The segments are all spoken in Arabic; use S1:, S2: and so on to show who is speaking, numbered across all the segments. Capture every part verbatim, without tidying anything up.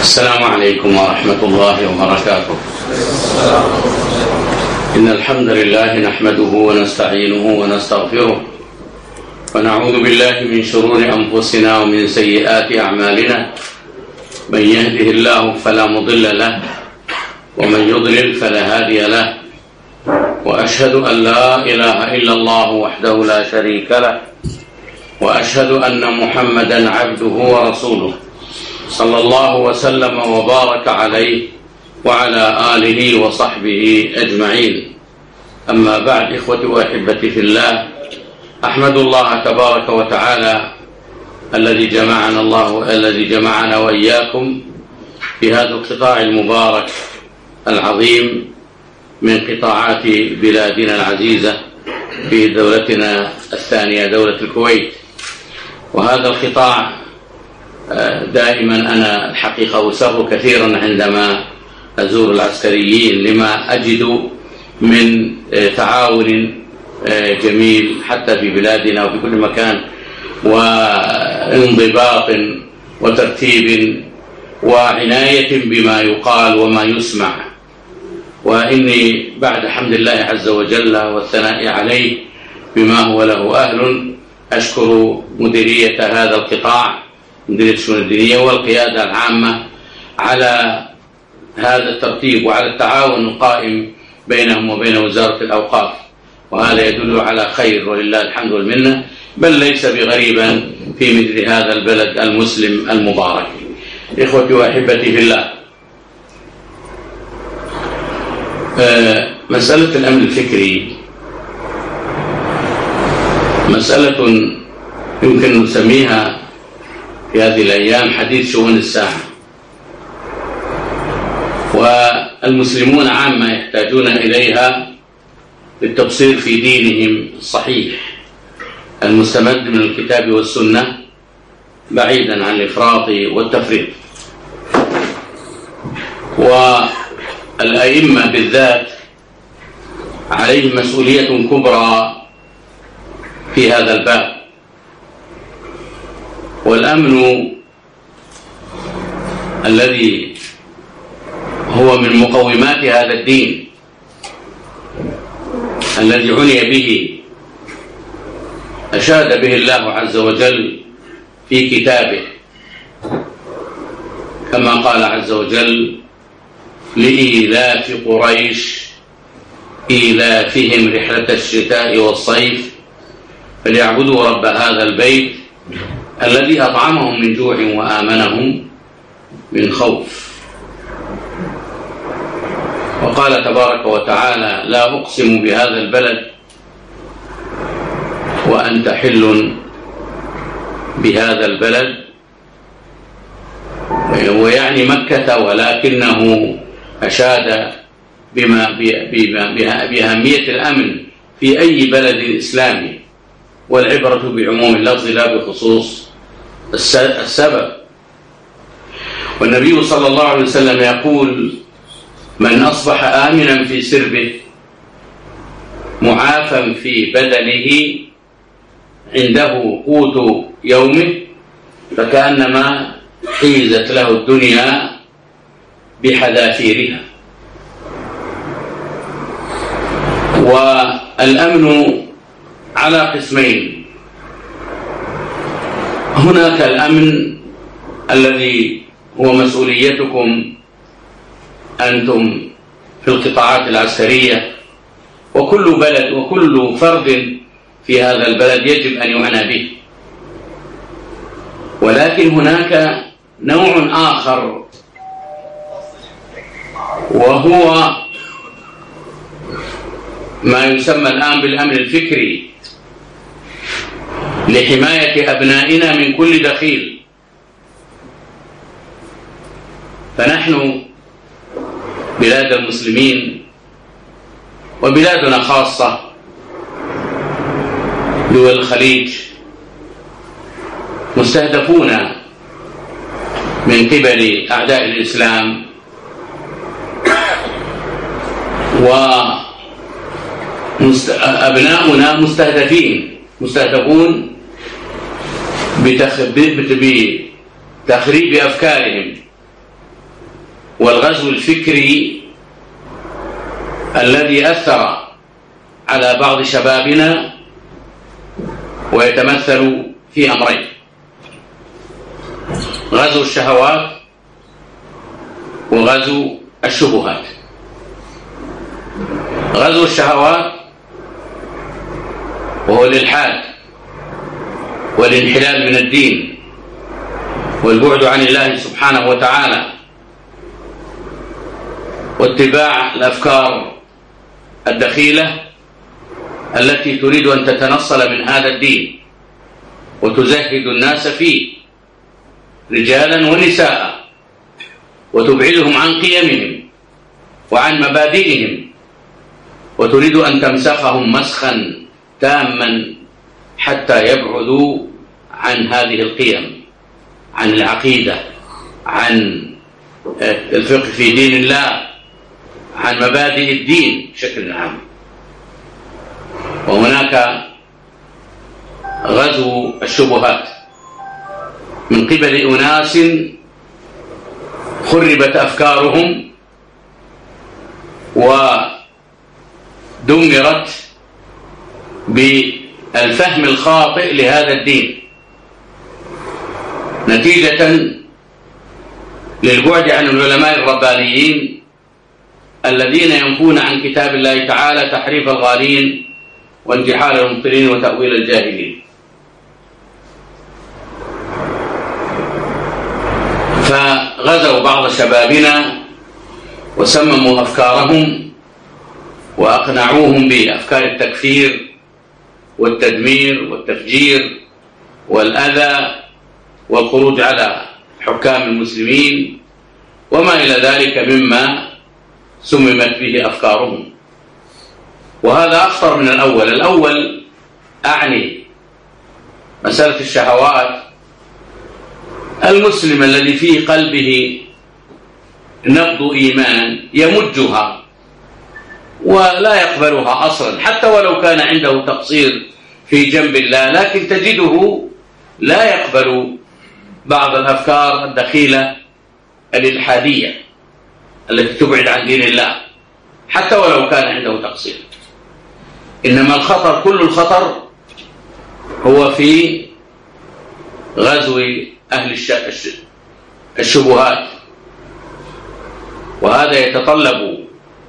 S1: السلام عليكم ورحمة الله وبركاته. إن الحمد لله نحمده ونستعينه ونستغفره ونعوذ بالله من شرور أنفسنا ومن سيئات أعمالنا. من يهده الله فلا مضل له ومن يضلل فلا هادي له، وأشهد أن لا إله إلا الله وحده لا شريك له، وأشهد أن محمدا عبده ورسوله صلى الله وسلم وبارك عليه وعلى آله وصحبه أجمعين. أما بعد، إخوتي وأحبتي في الله، أحمد الله تبارك وتعالى الذي جمعنا الله الذي جمعنا وإياكم في هذا القطاع المبارك العظيم من قطاعات بلادنا العزيزة في دولتنا الثانية، دولة الكويت. وهذا القطاع دائما أنا الحقيقة أسر كثيرا عندما أزور العسكريين لما أجد من تعاون جميل حتى في بلادنا وفي كل مكان، وانضباط وترتيب وعناية بما يقال وما يسمع. وإني بعد حمد الله عز وجل والثناء عليه بما هو له أهل أشكر مديرية هذا القطاع، مديرية الشؤون الدينية والقيادة العامة، على هذا الترتيب وعلى التعاون القائم بينهم وبين وزارة الأوقاف، وهذا يدل على خير ولله الحمد والمنة، بل ليس بغريبا في مثل هذا البلد المسلم المبارك. إخوتي وأحبتي في الله، مسألة الأمن الفكري مسألة يمكن نسميها في هذه الأيام حديث شؤون الساعة، والمسلمون عامة يحتاجون إليها للتبصير في دينهم الصحيح المستمد من الكتاب والسنة، بعيدا عن الإفراط والتفريط. والأئمة بالذات عليهم مسؤولية كبرى في هذا الباب. والأمن الذي هو من مقومات هذا الدين الذي عني به أشاد به الله عز وجل في كتابه، كما قال عز وجل: لإيلاف قريش إيلافهم رحلة الشتاء والصيف فليعبدوا رب هذا البيت الذي أطعمهم من جوع وآمنهم من خوف. وقال تبارك وتعالى: لا أقسم بهذا البلد وأنت حل بهذا البلد، ويعني مكة، ولكنه أشاد بما بأهمية الأمن في أي بلد إسلامي، والعبرة بعموم اللفظ لا بخصوص السبب. والنبي صلى الله عليه وسلم يقول: من أصبح آمنا في سربه معافى في بدنه عنده قوت يومه فكأنما حيزت له الدنيا بحذافيرها. والأمن على قسمين: هناك الأمن الذي هو مسؤوليتكم أنتم في القطاعات العسكرية، وكل بلد وكل فرد في هذا البلد يجب أن يعنى به. ولكن هناك نوع آخر، وهو ما يسمى الآن بالأمن الفكري، لحماية أبنائنا من كل دخيل. فنحن بلاد المسلمين وبلادنا خاصة دول الخليج مستهدفون من قبل أعداء الإسلام، وأبناؤنا مستهدفين مستهدفون بتخريب أفكارهم والغزو الفكري الذي أثر على بعض شبابنا ويتمثل في أمرين: غزو الشهوات وغزو الشبهات. غزو الشهوات وهو الإلحاد والانحلال من الدين والبعد عن الله سبحانه وتعالى واتباع الأفكار الدخيلة التي تريد أن تتنصل من هذا الدين وتزهد الناس فيه رجالا ونساء وتبعدهم عن قيمهم وعن مبادئهم وتريد أن تمسخهم مسخا تاما حتى يبعدوا عن هذه القيم، عن العقيدة، عن الفقه في دين الله، عن مبادئ الدين بشكل عام. وهناك غزو الشبهات من قبل أناس خربت أفكارهم ودمرت بالفهم الخاطئ لهذا الدين نتيجة للبعد عن العلماء الربانيين الذين ينفون عن كتاب الله تعالى تحريف الغالين وانتحال المبطلين وتأويل الجاهلين. فغزوا بعض شبابنا وسمموا أفكارهم وأقنعوهم بأفكار التكفير والتدمير والتفجير والأذى والخروج على حكام المسلمين وما إلى ذلك مما سممت به أفكارهم. وهذا أخطر من الأول. الأول أعني مسألة الشهوات. المسلم الذي في قلبه نبض إيمان يمجها ولا يقبلها أصلا حتى ولو كان عنده تقصير في جنب الله، لكن تجده لا يقبل بعض الأفكار الدخيلة الإلحادية التي تبعد عن دين الله حتى ولو كان عنده تقصير. إنما الخطر، كل الخطر هو في غزو أهل الشبهات، وهذا يتطلب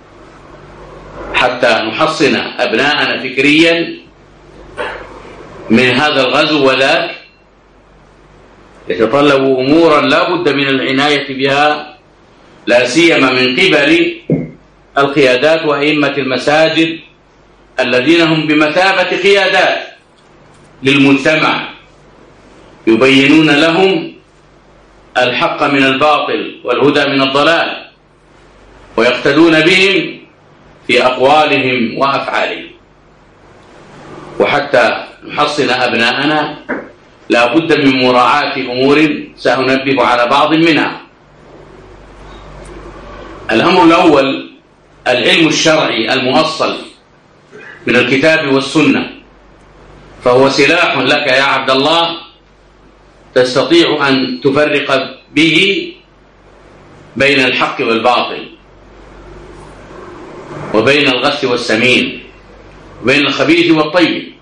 S1: حتى نحصن أبناءنا فكريا من هذا الغزو وذاك، يتطلب أمورا لا بد من العناية بها، لا سيما من قبل القيادات وأئمة المساجد الذين هم بمثابة قيادات للمجتمع، يبينون لهم الحق من الباطل والهدى من الضلال ويقتدون بهم في أقوالهم وأفعالهم. وحتى نحصن أبناءنا لا بد من مراعاة أمور سأنبه على بعض منها. الأمر الأول العلم الشرعي المؤصل من الكتاب والسنة، فهو سلاح لك يا عبد الله تستطيع أن تفرق به بين الحق والباطل وبين الغث والسمين وبين الخبيث والطيب.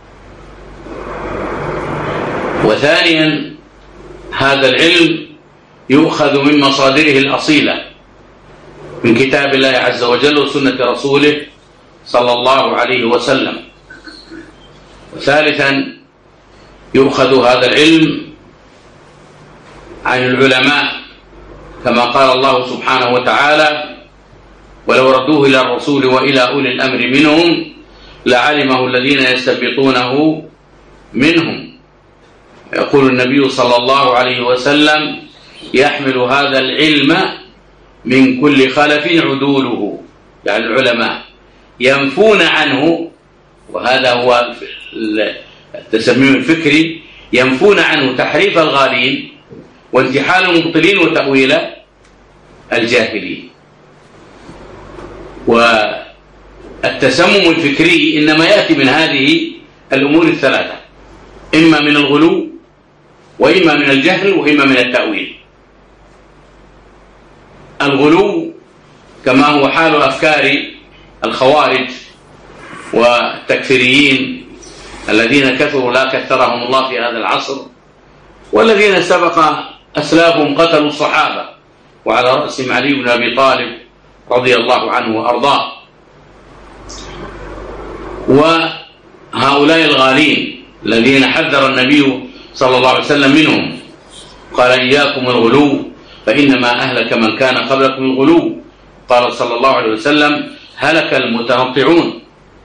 S1: وثانيا هذا العلم يؤخذ من مصادره الأصيلة من كتاب الله عز وجل وسنة رسوله صلى الله عليه وسلم. وثالثا يؤخذ هذا العلم عن العلماء كما قال الله سبحانه وتعالى: ولو ردوه إلى الرسول وإلى أولي الأمر منهم لعلمه الذين يستنبطونه منهم. يقول النبي صلى الله عليه وسلم: يحمل هذا العلم من كل خلف عدوله، يعني العلماء ينفون عنه، وهذا هو التسميم الفكري، ينفون عنه تحريف الغالين وانتحال المبطلين وتأويل الجاهلين. والتسمم الفكري إنما يأتي من هذه الأمور الثلاثة: إما من الغلو وإما من الجهل وإما من التأويل. الغلو كما هو حال أفكار الخوارج والتكفيريين الذين كثروا لا كثرهم الله في هذا العصر، والذين سبق أسلافهم قتلوا الصحابة، وعلى رأسهم علي بن أبي طالب رضي الله عنه وأرضاه. وهؤلاء الغالين الذين حذر النبي صلى الله عليه وسلم منهم، قال إياكم الغلو فإنما أهلك من كان قبلكم الغلو. قال صلى الله عليه وسلم هلك المتنطعون،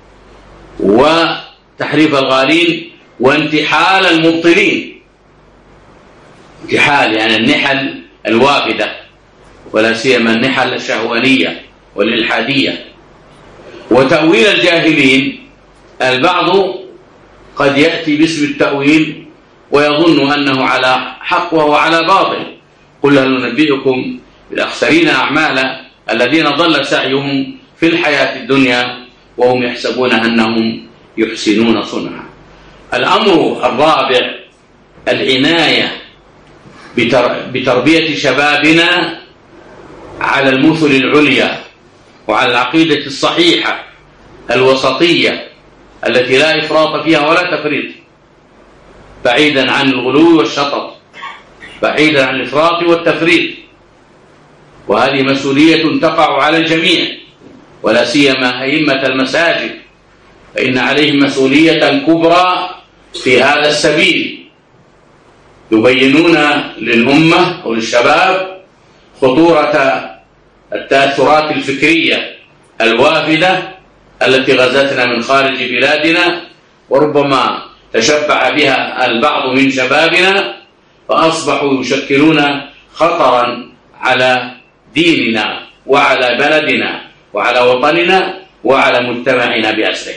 S1: وتحريف الغالين، وانتحال المبطلين. انتحال يعني النحل الوافدة، ولا سيما النحل الشهوانية والإلحادية. وتأويل الجاهلين، البعض قد يأتي باسم التأويل ويظن أنه على حق وهو على باطل. قل هل ننبئكم بالأخسرين أعمالا الذين ضل سعيهم في الحياة الدنيا وهم يحسبون أنهم يحسنون صنعا. الأمر الرابع العناية بتربية شبابنا على المثل العليا وعلى العقيدة الصحيحة الوسطية التي لا إفراط فيها ولا تفريط، بعيدا عن الغلو والشطط، بعيدا عن الإفراط والتفريط. وهذه مسؤولية تقع على الجميع، ولا سيما أئمة المساجد، فإن عليهم مسؤولية كبرى في هذا السبيل، يبينون للأمة وللشباب خطورة التأثرات الفكرية الوافدة التي غزتنا من خارج بلادنا، وربما تشبع بها البعض من شبابنا فأصبحوا يشكلون خطرا على ديننا وعلى بلدنا وعلى وطننا وعلى مجتمعنا بأسره.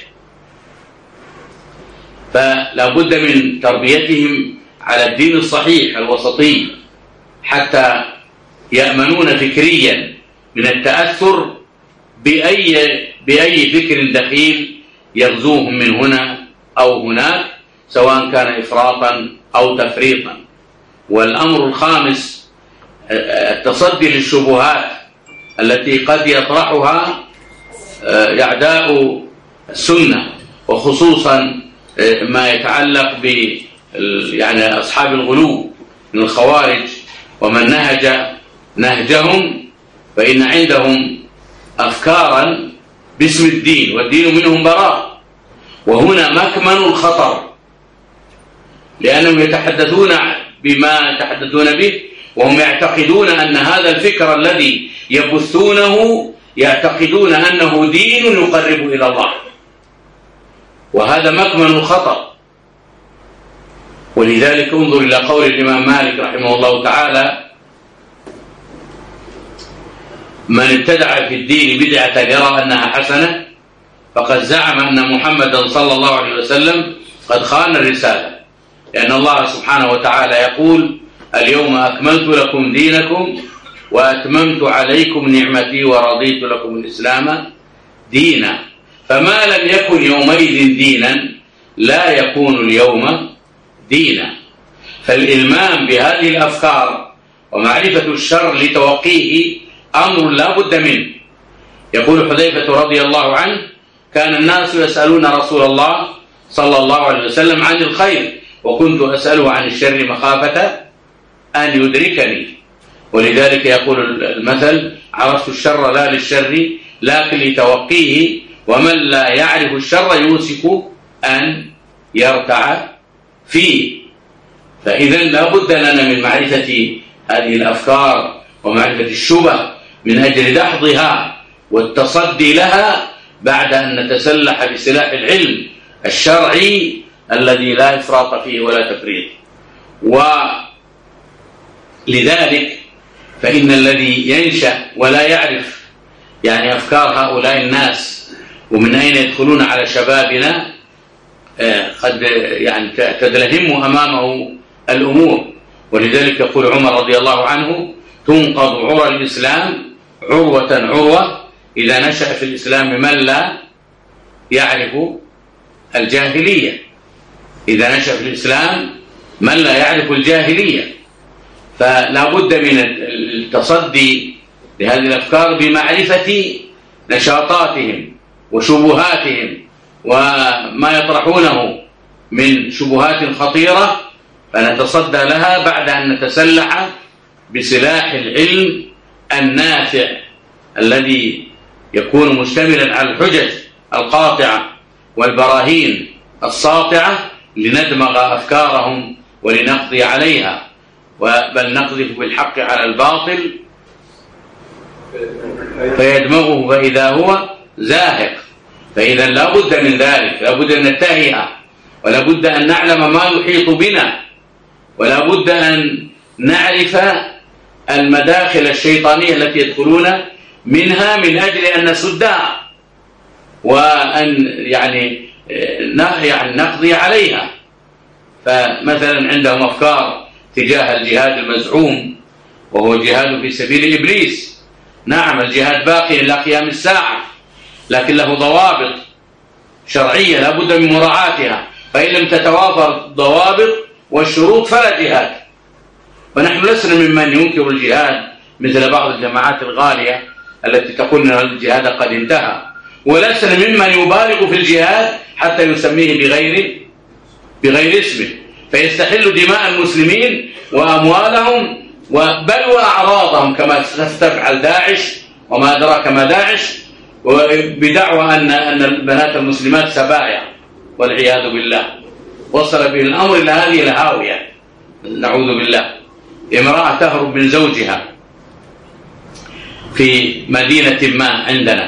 S1: فلا بد من تربيتهم على الدين الصحيح الوسطي حتى يأمنون فكريا من التأثر بأي, بأي فكر دخيل يغزوهم من هنا أو هناك، سواء كان إفراطا أو تفريطا. والأمر الخامس التصدي للشبهات التي قد يطرحها أعداء السنة، وخصوصا ما يتعلق ب يعني أصحاب الغلو من الخوارج ومن نهج نهجهم، فإن عندهم أفكارا باسم الدين والدين منهم براء. وهنا مكمن الخطر، لأنهم يتحدثون بما يتحدثون به وهم يعتقدون أن هذا الفكر الذي يبثونه يعتقدون أنه دين يقرب إلى الله، وهذا مكمن الخطر. ولذلك انظر إلى قول الإمام مالك رحمه الله تعالى: من ابتدع في الدين بدعة يرى أنها حسنة فقد زعم أن محمدا صلى الله عليه وسلم قد خان الرسالة، لأن الله سبحانه وتعالى يقول: اليوم أكملت لكم دينكم وأتممت عليكم نعمتي ورضيت لكم الإسلام دينا. فما لم يكن يومئذ دينا لا يكون اليوم دينا. فالإلمام بهذه الأفكار ومعرفة الشر لتوقيه أمر لا بد منه. يقول حذيفة رضي الله عنه: كان الناس يسألون رسول الله صلى الله عليه وسلم عن الخير وكنت أسأله عن الشر مخافة أن يدركني. ولذلك يقول المثل: عرفت الشر لا للشر لكن لتوقيه، ومن لا يعرف الشر يوشك أن يرتع فيه. فإذا لا بد لنا من معرفة هذه الأفكار ومعرفة الشبه من أجل دحضها والتصدي لها بعد أن نتسلح بسلاح العلم الشرعي الذي لا إفراط فيه ولا تفريط. ولذلك فإن الذي ينشأ ولا يعرف يعني أفكار هؤلاء الناس ومن أين يدخلون على شبابنا قد يعني تدلهم أمامه الأمور. ولذلك يقول عمر رضي الله عنه: تنقض عرى الإسلام عروة عروة إذا نشأ في الإسلام من لا يعرف الجاهلية. إذا نشأ في الإسلام من لا يعرف الجاهلية. فلا بد من التصدي لهذه الأفكار بمعرفة نشاطاتهم وشبهاتهم وما يطرحونه من شبهات خطيرة، فنتصدى لها بعد أن نتسلح بسلاح العلم النافع الذي يكون مشتملا على الحجج القاطعة والبراهين الساطعة لندمغ أفكارهم ولنقضي عليها، بل نقذف بالحق على الباطل فيدمغه فإذا هو زاهق. فإذا لا بد من ذلك، لا بد أن ننتهي، ولا بد أن نعلم ما يحيط بنا، ولا بد أن نعرف المداخل الشيطانية التي يدخلون منها من أجل أن نسدها وأن يعني يعني نقضي عليها. فمثلا عندهم أفكار تجاه الجهاد المزعوم وهو الجهاد في سبيل إبليس. نعم الجهاد باقي إلى قيام الساعة، لكن له ضوابط شرعية لا بد من مراعاتها، فإن لم تتوافر الضوابط والشروط فلا جهاد. ونحن لسنا ممن ينكر الجهاد مثل بعض الجماعات الغالية التي تقول أن الجهاد قد انتهى، ولسنا ممن يبالغ في الجهاد حتى يسميه بغير بغير اسمه، فيستحل دماء المسلمين وأموالهم بل وأعراضهم كما تستفعل داعش وما أدراك ما داعش، بدعوى أن أن البنات المسلمات سبايا والعياذ بالله. وصل به الأمر إلى هذه الهاوية، نعوذ بالله. امرأة تهرب من زوجها في مدينة ما عندنا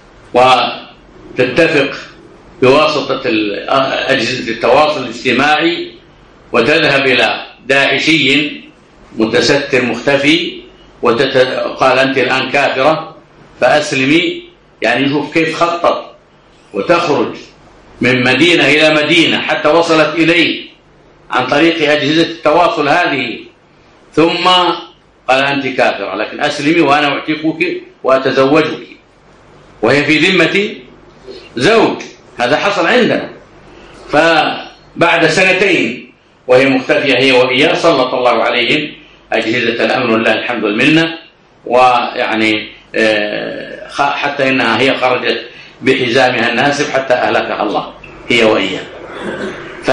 S1: وتتفق بواسطة أجهزة التواصل الاجتماعي وتذهب إلى داعشي متستر مختفي وقال أنت الآن كافرة فأسلمي، يعني شوف كيف خطط، وتخرج من مدينة إلى مدينة حتى وصلت إليه عن طريق أجهزة التواصل هذه، ثم قال أنت كافرة لكن أسلمي وأنا أعتقك وأتزوجك، وهي في ذمة زوج. هذا حصل عندنا. فبعد سنتين وهي مختفية هي وإياه سلط الله عليهم أجهزة الأمن والله الحمد والمنة، ويعني حتى إنها هي خرجت بحزامها الناسف حتى أهلكها الله هي وإياه. ف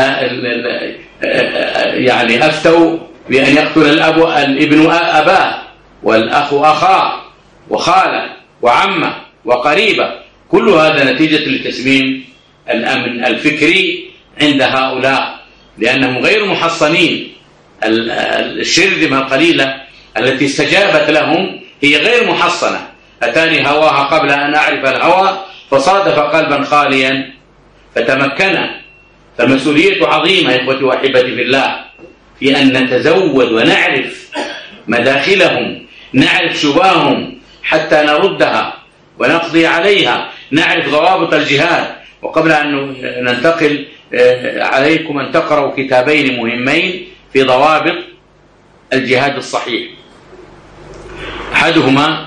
S1: يعني أفتوا بأن يقتل الأب الابن أباه والأخ أخاه وخاله وعمه وقريبه، كل هذا نتيجة لتسميم الأمن الفكري عند هؤلاء لأنهم غير محصنين. الشرذمة القليلة التي استجابت لهم هي غير محصنة. أتاني هواها قبل أن أعرف الهوى فصادف قلبا خاليا فتمكن. فالمسؤولية عظيمة يا إخوتي وأحبتي في الله في أن نتزود ونعرف مداخلهم، نعرف شبههم حتى نردها ونقضي عليها، نعرف ضوابط الجهاد. وقبل أن ننتقل عليكم أن تقرأوا كتابين مهمين في ضوابط الجهاد الصحيح. أحدهما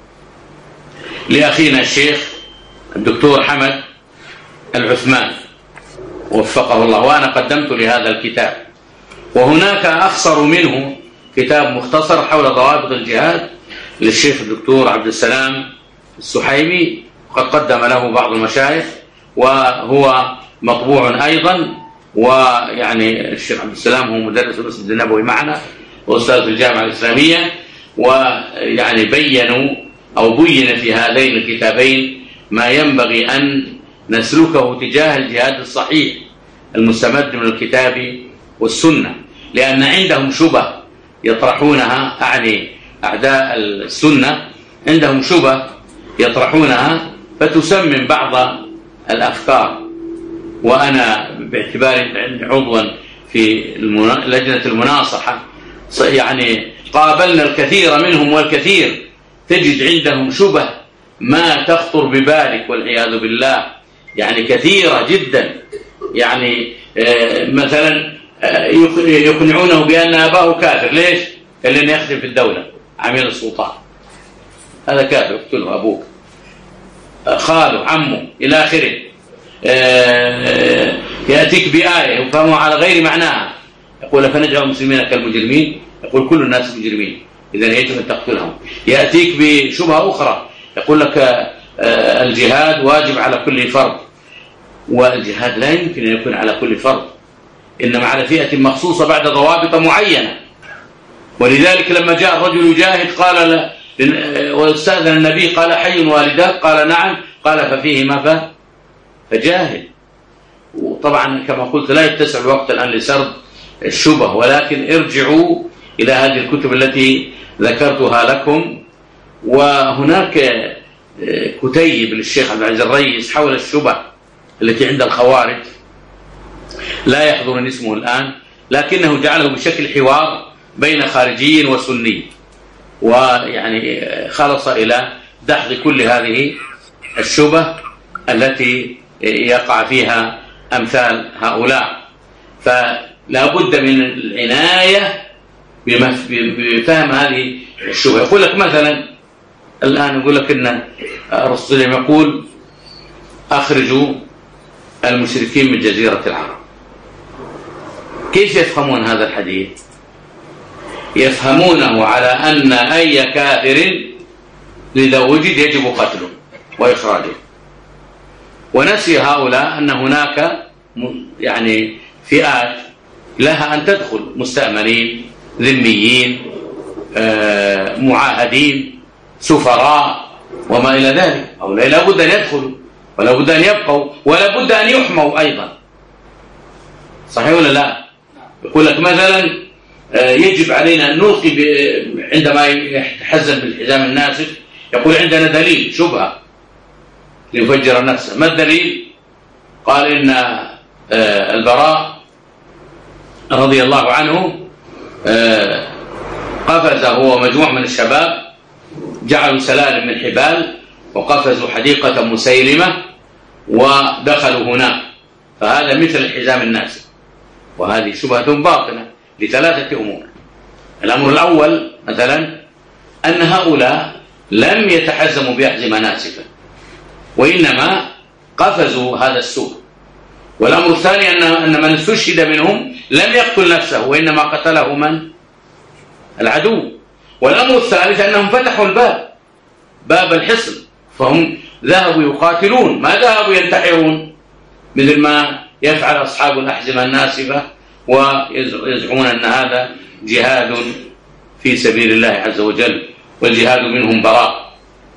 S1: لأخينا الشيخ الدكتور حمد العثمان وفقه الله، وأنا قدمت لهذا الكتاب. وهناك أخصر منه كتاب مختصر حول ضوابط الجهاد للشيخ الدكتور عبد السلام السحيمي، قد قدم له بعض المشايخ وهو مطبوع أيضا. ويعني الشيخ عبد السلام هو مدرس المسجد النبوي معنا وأستاذ في الجامعة الإسلامية، ويعني بينوا أو بين في هذين الكتابين ما ينبغي أن نسلكه تجاه الجهاد الصحيح المستمد من الكتاب والسنة، لأن عندهم شبه يطرحونها، أعني أعداء السنة عندهم شبه يطرحونها فتسمم بعض الأفكار. وأنا باعتباري عضوا في لجنة المناصحة يعني قابلنا الكثير منهم والكثير، تجد عندهم شبه ما تخطر ببالك والعياذ بالله، يعني كثيرة جدا. يعني مثلا يقنعونه بأن أباه كافر. ليش؟ لأنه يخدم في الدولة عميل السلطان، هذا كافر اقتله أبوك، خاله عمه إلى آخره. يأتيك بآية يفهمها على غير معناها، يقول فنجعل المسلمين كالمجرمين، يقول كل الناس مجرمين إذن يجب أن تقتلهم. يأتيك بشبهة أخرى يقول لك الجهاد واجب على كل فرد، والجهاد لا يمكن أن يكون على كل فرد، إنما على فئة مخصوصة بعد ضوابط معينة. ولذلك لما جاء الرجل يجاهد قال واستأذن النبي قال حي والداك؟ قال نعم. قال ففيه ما فجاهد. وطبعا كما قلت لا يتسع الوقت الآن لسرد الشبه، ولكن ارجعوا إلى هذه الكتب التي ذكرتها لكم. وهناك كتيب للشيخ عبد العزيز الريس حول الشبه التي عند الخوارج، لا يحضرني اسمه الآن، لكنه جعله بشكل حوار بين خارجي وسني، ويعني خلص إلى دحض كل هذه الشبه التي يقع فيها أمثال هؤلاء. فلا بد من العناية بفهم هذه الشبه. يقول لك مثلا الآن يقول لك إن الرسول يقول أخرجوا المشركين من جزيرة العرب. كيف يفهمون هذا الحديث؟ يفهمونه على أن أي كافر إذا وجد يجب قتله وإخراجه، ونسي هؤلاء أن هناك يعني فئات لها أن تدخل، مستأمنين، ذميين، معاهدين، سفراء وما إلى ذلك. هؤلاء لا بد أن يدخلوا ولا بد أن يبقوا ولا بد أن يحموا أيضا. صحيح ولا لا؟ يقول لك مثلا يجب علينا أن نلقي عندما يتحزن بالحزام الناسف، يقول عندنا دليل شبهة ليفجر نفسه. ما الدليل؟ قال إن البراء رضي الله عنه قفز هو ومجموعة من الشباب، جعلوا سلالم من حبال وقفزوا حديقة مسيلمة ودخلوا هناك، فهذا مثل الحزام الناسف، وهذه شبهة باطلة لثلاثة أمور. الأمر الأول مثلا أن هؤلاء لم يتحزموا بأحزمة ناسفة، وإنما قفزوا هذا السوق. والأمر الثاني أن أن من استشهد منهم لم يقتل نفسه، وإنما قتله من؟ العدو. والأمر الثالث أنهم فتحوا الباب، باب الحصن، فهم ذهبوا يقاتلون، ما ذهبوا ينتحرون مثل ما يفعل أصحاب الأحزمة الناسفة ويزعمون أن هذا جهاد في سبيل الله عز وجل، والجهاد منهم براء.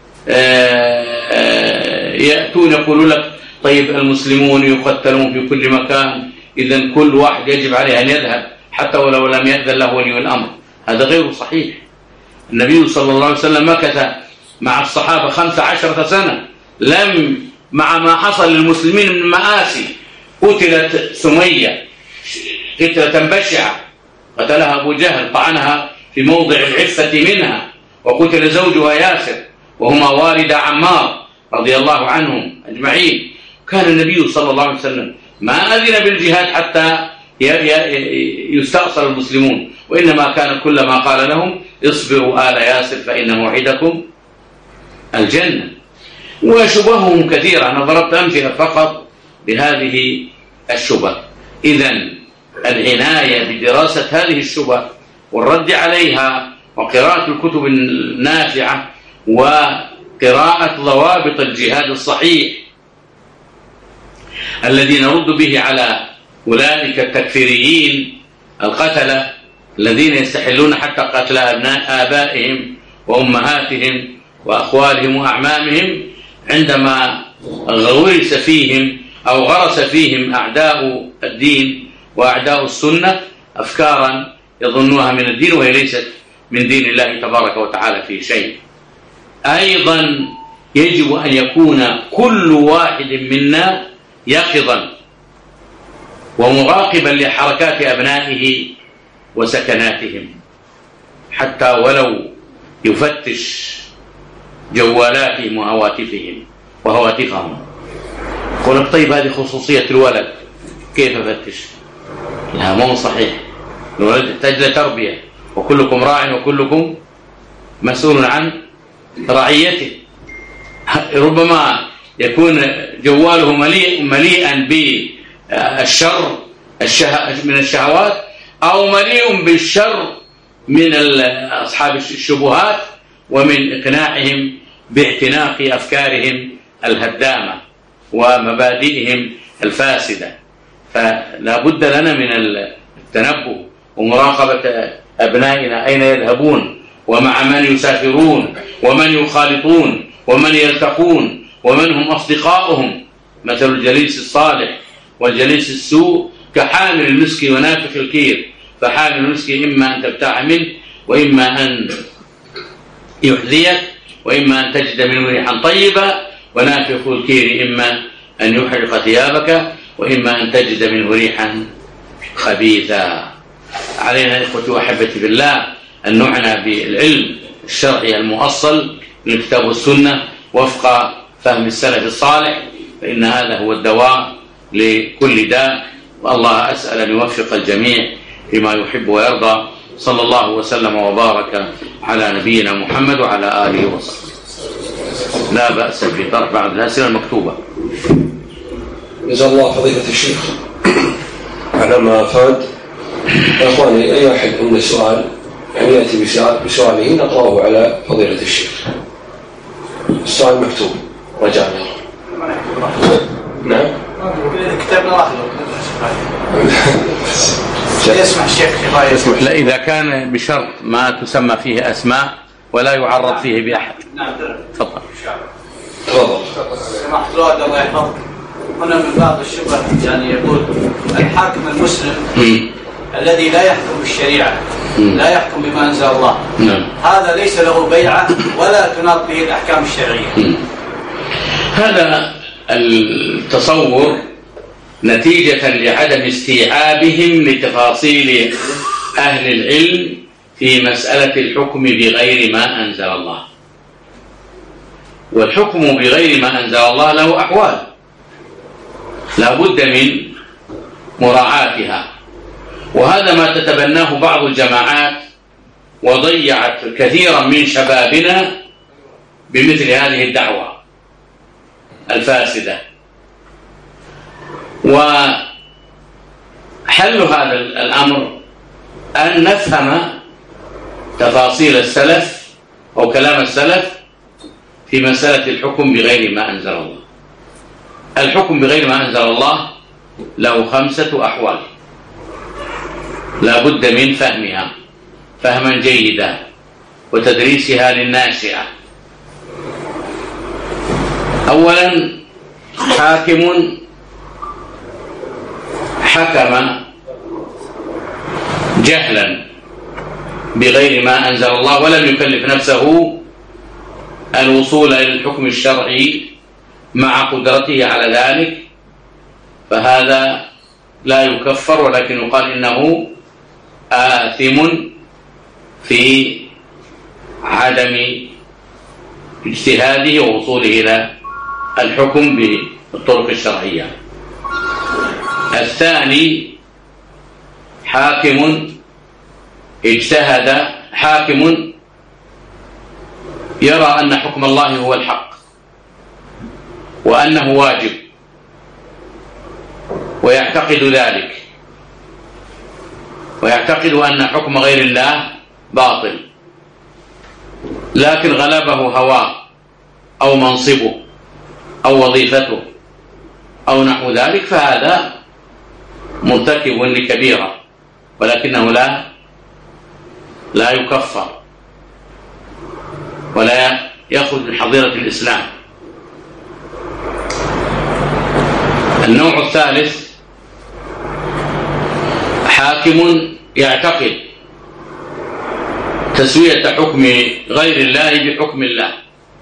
S1: يأتون يقولون لك طيب المسلمون يقتلون في كل مكان، إذن كل واحد يجب عليه أن يذهب حتى ولو لم يأذن له ولي الأمر. هذا غير صحيح. النبي صلى الله عليه وسلم مكث مع الصحابة خمس عشرة سنة، لم مع ما حصل للمسلمين من مآسي. قتلت سمية قتلة بشعة، قتلها أبو جهل، طعنها في موضع العفة منها، وقتل زوجها ياسر، وهما والد عمار رضي الله عنهم أجمعين. كان النبي صلى الله عليه وسلم ما أذن بالجهاد حتى يستأصل المسلمون، وإنما كان كلما قال لهم اصبروا آل ياسر فإن موعدكم الجنة. وشبههم كثيرة، أنا ضربت أمثلة فقط بهذه الشبه. إذن العناية بدراسة هذه الشبه والرد عليها وقراءة الكتب النافعة وقراءة ضوابط الجهاد الصحيح الذي نرد به على أولئك التكفيريين القتلة الذين يستحلون حتى قتل أبناء آبائهم وأمهاتهم وأخوالهم وأعمامهم، عندما غرس فيهم أو غرس فيهم أعداء الدين وأعداء السنة أفكارا يظنوها من الدين وهي ليست من دين الله تبارك وتعالى في شيء. أيضا يجب أن يكون كل واحد منا يقظا ومراقبا لحركات أبنائه وسكناتهم، حتى ولو يفتش جوالاتهم وهواتفهم وهواتفهم. يقول لك طيب هذه خصوصية الولد، كيف أفتش؟ لا، مو صحيح. الولد يحتاج لتربية، وكلكم راع وكلكم مسؤول عن رعيته. ربما يكون جواله مليء مليئا بالشر من الشهوات، أو مليء بالشر من أصحاب الشبهات ومن إقناعهم باعتناق أفكارهم الهدامة ومبادئهم الفاسدة. فلا بد لنا من التنبه ومراقبة أبنائنا أين يذهبون ومع من يسافرون ومن يخالطون ومن يلتقون ومن هم أصدقائهم. مثل الجليس الصالح والجليس السوء كحامل المسك ونافخ الكير، فحامل المسك إما أن تبتاع منه وإما أن يحذيك وإما أن تجد منه ريحا طيبة، ونافخ الكير إما أن يحرق ثيابك وإما أن تجد منه ريحا خبيثا. علينا إخوتي وأحبتي بالله أن نعنى بالعلم الشرعي المؤصل من الكتاب والسنة وفق فهم السلف الصالح، فإن هذا هو الدواء لكل داء. والله أسأل أن يوفق الجميع لما يحب ويرضى. صلى الله وسلم وبارك على نبينا محمد وعلى آله وصحبه. لا بأس بطرح بعض الأسئلة المكتوبة.
S2: جزا الله فضيلة الشيخ على ما أفاد. يا أخواني، أي أحد عنده سؤال يعني يأتي بسؤاله نقرأه على فضيلة الشيخ. السؤال مكتوب رجعنا. نعم.
S3: كتابنا واحد. يسمح الشيخ
S1: يسمح لا إذا كان بشرط ما تسمى فيه أسماء ولا يعرض فيه بأحد.
S3: نعم.
S1: تفضل.
S2: تفضل.
S3: سماحة الوالد الله يحفظك. هنا من بعض الشبهة يعني يقول الحاكم المسلم م. الذي لا يحكم بالشريعة م. لا يحكم بما أنزل الله م. هذا ليس له بيعة ولا تناط به الأحكام الشرعية.
S1: م. هذا التصور نتيجة لعدم استيعابهم لتفاصيل أهل العلم في مسألة الحكم بغير ما أنزل الله. والحكم بغير ما أنزل الله له أحوال لا بد من مراعاتها، وهذا ما تتبناه بعض الجماعات وضيعت كثيرا من شبابنا بمثل هذه الدعوة الفاسدة. وحل هذا الأمر أن نفهم تفاصيل السلف أو كلام السلف في مسألة الحكم بغير ما أنزل الله. الحكم بغير ما أنزل الله له خمسة أحوال لا بد من فهمها فهما جيدا وتدريسها للناشئة. أولا، حاكم حكم جهلا بغير ما أنزل الله ولم يكلف نفسه الوصول إلى الحكم الشرعي مع قدرته على ذلك، فهذا لا يكفر ولكن يقال إنه آثم في عدم اجتهاده ووصوله إلى الحكم بالطرق الشرعية. الثاني، حاكم اجتهد حاكم يرى أن حكم الله هو الحق وأنه واجب ويعتقد ذلك ويعتقد أن حكم غير الله باطل، لكن غلبه هواه أو منصبه أو وظيفته أو نحو ذلك، فهذا مرتكب لكبيرة ولكنه لا لا يكفر ولا يخرج من حظيرة الإسلام. النوع الثالث، حاكم يعتقد تسوية حكم غير الله بحكم الله.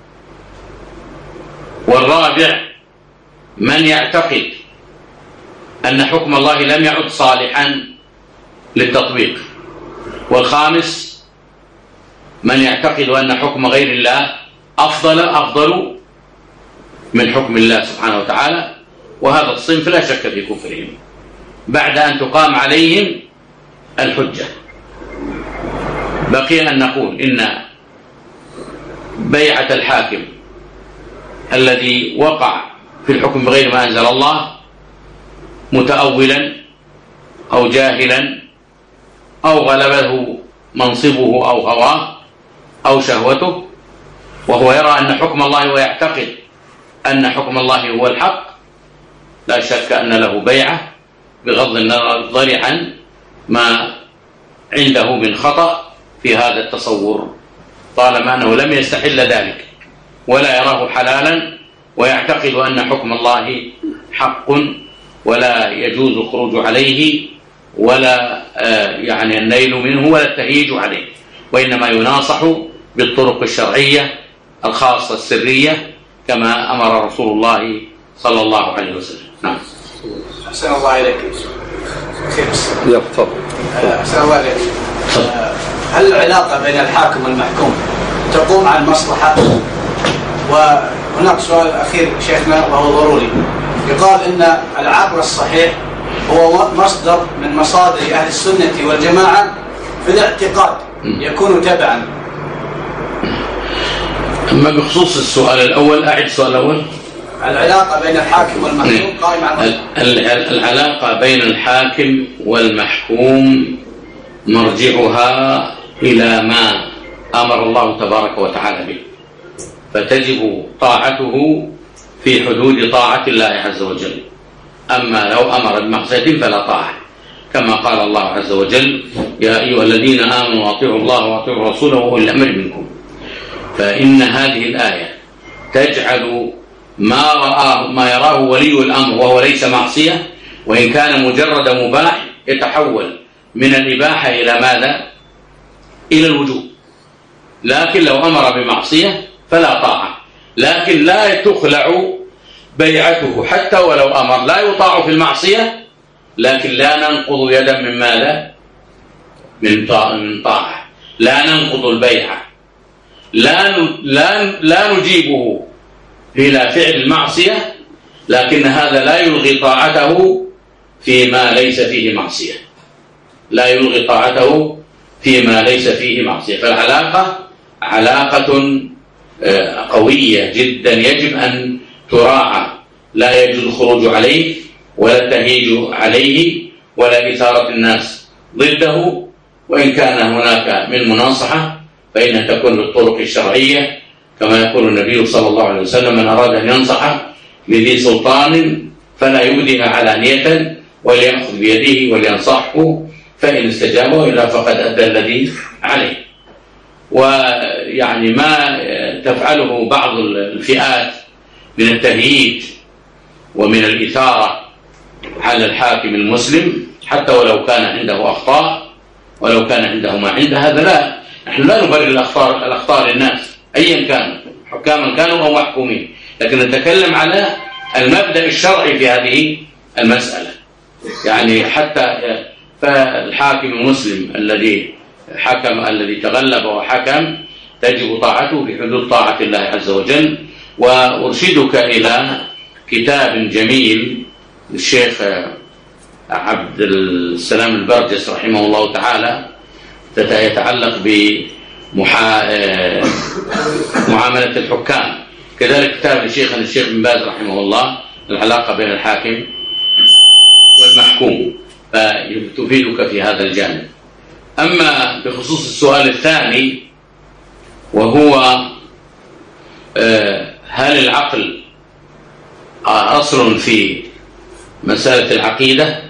S1: والرابع، من يعتقد أن حكم الله لم يعد صالحا للتطبيق. والخامس، من يعتقد أن حكم غير الله أفضل أفضل من حكم الله سبحانه وتعالى، وهذا الصنف لا شك في كفرهم بعد أن تقام عليهم الحجة. بقي أن نقول إن بيعة الحاكم الذي وقع في الحكم بغير ما أنزل الله متأولا أو جاهلا أو غلبه منصبه أو هواه أو شهوته، وهو يرى أن حكم الله ويعتقد أن حكم الله هو الحق، لا شك أن له بيعة بغض النظر عن ما عنده من خطأ في هذا التصور، طالما أنه لم يستحل ذلك ولا يراه حلالا ويعتقد أن حكم الله حق ولا يجوز الخروج عليه ولا يعني النيل منه ولا التهيج عليه، وإنما يناصح بالطرق الشرعية الخاصة السرية كما أمر رسول الله صلى الله عليه وسلم. نعم.
S3: أحسن الله إليك.
S2: يا تفضل.
S3: أحسن الله إليك. هل العلاقة بين الحاكم والمحكوم تقوم على المصلحة؟ وهناك سؤال أخير شيخنا وهو ضروري، يقال إن العقل الصحيح هو مصدر من مصادر أهل السنة والجماعة في الاعتقاد يكون تبعا.
S1: أما بخصوص السؤال الأول، أعد السؤال الأول.
S3: العلاقة بين الحاكم والمحكوم قائمة على
S1: العلاقة بين الحاكم والمحكوم مرجعها إلى ما أمر الله تبارك وتعالى به، فتجب طاعته في حدود طاعة الله عز وجل. أما لو أمر بمعصية فلا طاعة، كما قال الله عز وجل: يا أيها الذين آمنوا أطيعوا الله وأطيعوا الرسول وأولي الأمر منكم. فإن هذه الآية تجعل ما رآه ما يراه ولي الأمر وهو ليس معصية، وإن كان مجرد مباح، يتحول من الإباحة إلى ماذا؟ إلى الوجوب. لكن لو أمر بمعصية فلا طاعة، لكن لا تخلع بيعته حتى ولو أمر، لا يطاع في المعصية، لكن لا ننقض يدا من ماذا؟ من طاعة. لا ننقض البيعة، لا لا لا نجيبه إلى فعل المعصية، لكن هذا لا يلغي طاعته فيما ليس فيه معصية، لا يلغي طاعته فيما ليس فيه معصية. فالعلاقة علاقة قوية جدا يجب أن تراعى، لا يجوز الخروج عليه ولا التهيج عليه ولا إثارة الناس ضده، وإن كان هناك من مناصحة فإنها تكون بالطرق الشرعية، كما يقول النبي صلى الله عليه وسلم: من أراد أن ينصح لذي سلطان فلا يبدها علانية وليأخذ بيده ولينصحه، فإن استجابه إلا فقد أدى الذي عليه. ويعني ما تفعله بعض الفئات من التهييج ومن الإثارة على الحاكم المسلم، حتى ولو كان عنده أخطاء ولو كان عنده ما عنده، هذا لا، نحن لا نبرر الأخطاء الأخطاء للناس أيا كانوا، حكاما كانوا أو محكومين، لكن نتكلم على المبدأ الشرعي في هذه المسألة. يعني حتى فالحاكم المسلم الذي حكم الذي تغلب وحكم تجب طاعته في حدود طاعة الله عز وجل. وأرشدك إلى كتاب جميل للشيخ عبد السلام البرجس رحمه الله تعالى يتعلق بمعاملة الحكام، كذلك كتاب لشيخنا الشيخ بن باز رحمه الله العلاقة بين الحاكم والمحكوم، فتفيدك في هذا الجانب. أما بخصوص السؤال الثاني وهو هل العقل أصل في مسألة العقيدة؟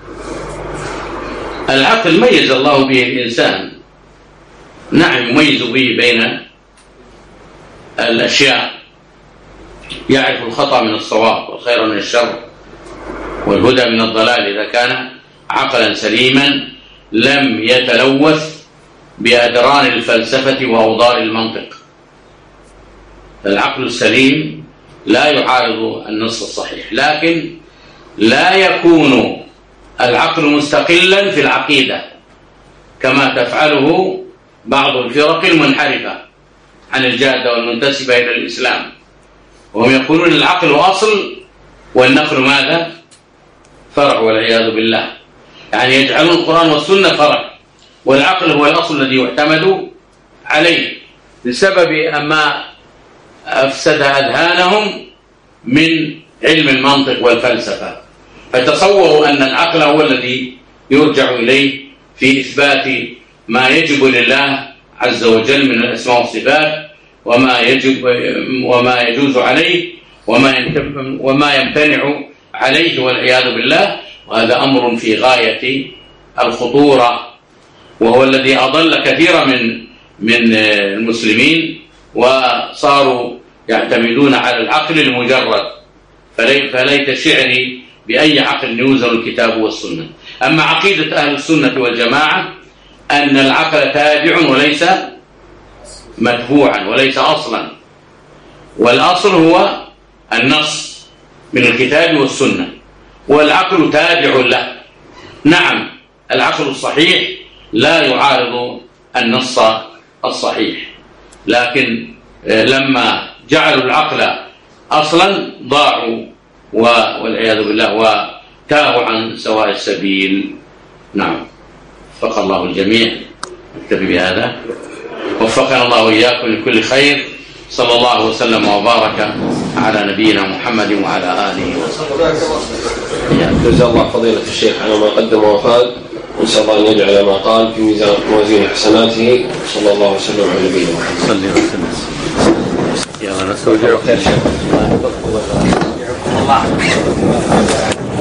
S1: العقل ميز الله به الإنسان، نعم يميز به بين الأشياء، يعرف الخطأ من الصواب والخير من الشر والهدى من الضلال إذا كان عقلا سليما لم يتلوث بأدران الفلسفة وأوضار المنطق. العقل السليم لا يعارض النص الصحيح، لكن لا يكون العقل مستقلا في العقيدة كما تفعله بعض الفرق المنحرفة عن الجادة والمنتسبة إلى الإسلام، وهم يقولون العقل أصل والنقل ماذا؟ فرع، والعياذ بالله. يعني يجعلون القرآن والسنة فرع والعقل هو الأصل الذي يعتمد عليه، بسبب أما أفسد أذهانهم من علم المنطق والفلسفة، فتصوروا أن العقل هو الذي يرجع إليه في إثبات ما يجب لله عز وجل من الأسماء والصفات، وما يجب وما يجوز عليه، وما وما يمتنع عليه والعياذ بالله. وهذا أمر في غاية الخطورة، وهو الذي أضل كثيرا من من المسلمين، وصاروا يعتمدون على العقل المجرد. فليت شعري بأي عقل يوزن الكتاب والسنة. أما عقيدة أهل السنة والجماعة أن العقل تابع وليس متبوعا وليس أصلا، والأصل هو النص من الكتاب والسنة، والعقل تابع له. نعم، العقل الصحيح لا يعارض النص الصحيح، لكن لما جعلوا العقل أصلا ضاعوا والعياذ بالله وتاهوا عن سواء السبيل. نعم، وفق الله الجميع. نكتفي بهذا، وفقنا الله وإياكم لكل خير. صلى الله وسلم وبارك على نبينا محمد وعلى آله وصحبه.
S2: جزا الله فضيلة الشيخ على ما قدم وفاد، ونسأل الله أن يجعل ما قال في ميزان موازين حسناته. صلى الله وسلم على نبينا محمد.
S1: صلى وسلم. يلا نستودعك.